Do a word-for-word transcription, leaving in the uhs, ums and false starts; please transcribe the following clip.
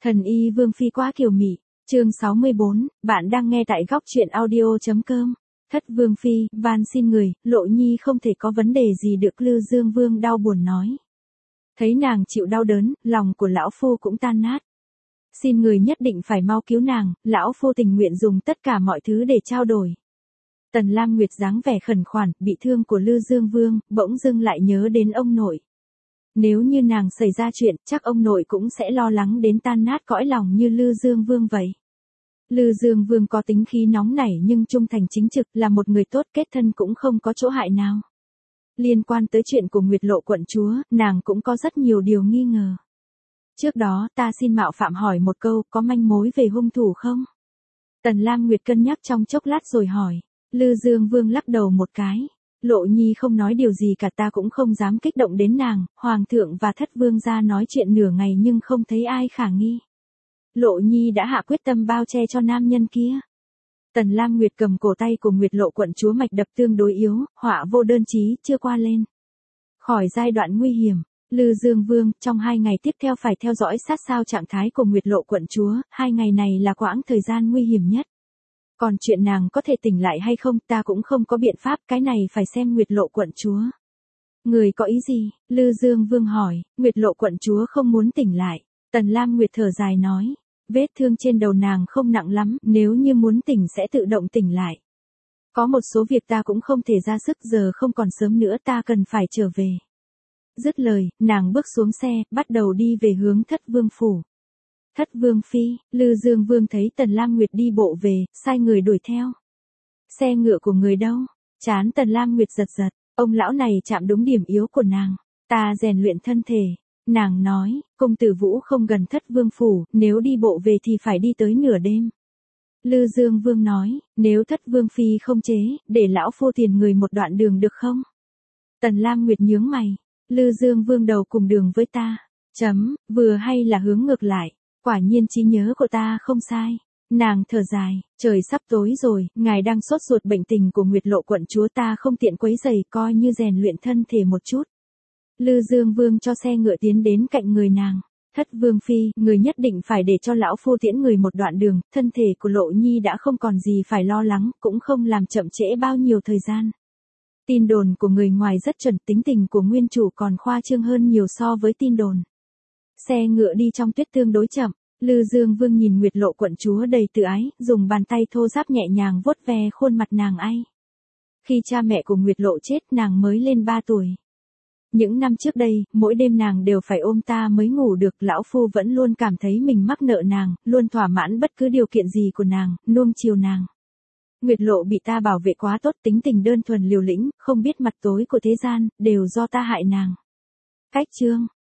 Thần y Vương Phi quá kiều mị, chương sáu mươi bốn, bạn đang nghe tại góc truyện audio.com. Thất Vương Phi, van xin người, Lộ Nhi không thể có vấn đề gì được. Lư Dương Vương đau buồn nói. Thấy nàng chịu đau đớn, lòng của lão phu cũng tan nát. Xin người nhất định phải mau cứu nàng, lão phu tình nguyện dùng tất cả mọi thứ để trao đổi. Tần Lam Nguyệt dáng vẻ khẩn khoản, bị thương của Lư Dương Vương, bỗng dưng lại nhớ đến ông nội. Nếu như nàng xảy ra chuyện, chắc ông nội cũng sẽ lo lắng đến tan nát cõi lòng như Lư Dương Vương vậy. Lư Dương Vương có tính khí nóng nảy nhưng trung thành chính trực, là một người tốt, kết thân cũng không có chỗ hại nào. Liên quan tới chuyện của Nguyệt Lộ quận chúa, nàng cũng có rất nhiều điều nghi ngờ. Trước đó, ta xin mạo phạm hỏi một câu, có manh mối về hung thủ không? Tần Lam Nguyệt cân nhắc trong chốc lát rồi hỏi. Lư Dương Vương lắc đầu một cái. Lộ Nhi không nói điều gì cả, ta cũng không dám kích động đến nàng. Hoàng thượng và Thất Vương gia nói chuyện nửa ngày nhưng không thấy ai khả nghi. Lộ Nhi đã hạ quyết tâm bao che cho nam nhân kia. Tần Lam Nguyệt cầm cổ tay của Nguyệt Lộ quận chúa, mạch đập tương đối yếu, họa vô đơn chí, chưa qua lên khỏi giai đoạn nguy hiểm. Lư Dương Vương, trong hai ngày tiếp theo phải theo dõi sát sao trạng thái của Nguyệt Lộ quận chúa, hai ngày này là quãng thời gian nguy hiểm nhất. Còn chuyện nàng có thể tỉnh lại hay không, ta cũng không có biện pháp, cái này phải xem Nguyệt Lộ quận chúa. Người có ý gì? Lư Dương Vương hỏi. Nguyệt Lộ quận chúa không muốn tỉnh lại. Tần Lam Nguyệt thở dài nói. Vết thương trên đầu nàng không nặng lắm, nếu như muốn tỉnh sẽ tự động tỉnh lại. Có một số việc ta cũng không thể ra sức, giờ không còn sớm nữa, ta cần phải trở về. Dứt lời, nàng bước xuống xe, bắt đầu đi về hướng Thất Vương phủ. Thất Vương Phi, Lư Dương Vương thấy Tần Lam Nguyệt đi bộ về, sai người đuổi theo. Xe ngựa của người đâu? Chán Tần Lam Nguyệt giật giật, ông lão này chạm đúng điểm yếu của nàng. Ta rèn luyện thân thể. Nàng nói, công tử Vũ không gần Thất Vương phủ, nếu đi bộ về thì phải đi tới nửa đêm. Lư Dương Vương nói, nếu Thất Vương Phi không chế, để lão phu tiền người một đoạn đường được không? Tần Lam Nguyệt nhướng mày. Lư Dương Vương đầu cùng đường với ta. Chấm, vừa hay là hướng ngược lại. Quả nhiên trí nhớ của ta không sai. Nàng thở dài, trời sắp tối rồi, ngài đang sốt ruột bệnh tình của Nguyệt Lộ quận chúa, ta không tiện quấy rầy, coi như rèn luyện thân thể một chút. Lư Dương Vương cho xe ngựa tiến đến cạnh người nàng. Thất Vương Phi, người nhất định phải để cho lão phu tiễn người một đoạn đường, thân thể của Lộ Nhi đã không còn gì phải lo lắng, cũng không làm chậm trễ bao nhiêu thời gian. Tin đồn của người ngoài rất chuẩn, tính tình của nguyên chủ còn khoa trương hơn nhiều so với tin đồn. Xe ngựa đi trong tuyết tương đối chậm, Lư Dương Vương nhìn Nguyệt Lộ quận chúa đầy tự ái, dùng bàn tay thô ráp nhẹ nhàng vuốt ve khuôn mặt nàng ấy. Khi cha mẹ của Nguyệt Lộ chết, nàng mới lên ba tuổi. Những năm trước đây, mỗi đêm nàng đều phải ôm ta mới ngủ được, lão phu vẫn luôn cảm thấy mình mắc nợ nàng, luôn thỏa mãn bất cứ điều kiện gì của nàng, nuông chiều nàng. Nguyệt Lộ bị ta bảo vệ quá tốt, tính tình đơn thuần liều lĩnh, không biết mặt tối của thế gian, đều do ta hại nàng. Cách chương,